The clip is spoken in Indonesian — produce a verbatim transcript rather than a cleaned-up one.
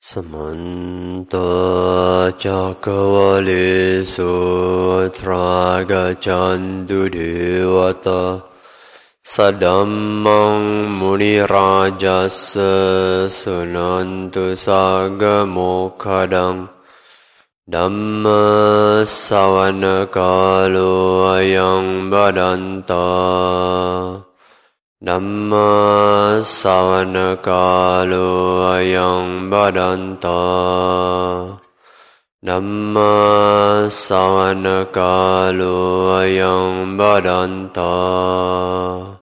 Samanta Cakkavalesu Atra Gaccantu Devata Sadammang Munirajassa Sunantu Sagga Mokkhaddang Dhamma Sawana Kalo Ayang Badanta Dhamma Sawana Kalo Ayang Badanta Dhamma Sawana Kalo Ayang Badanta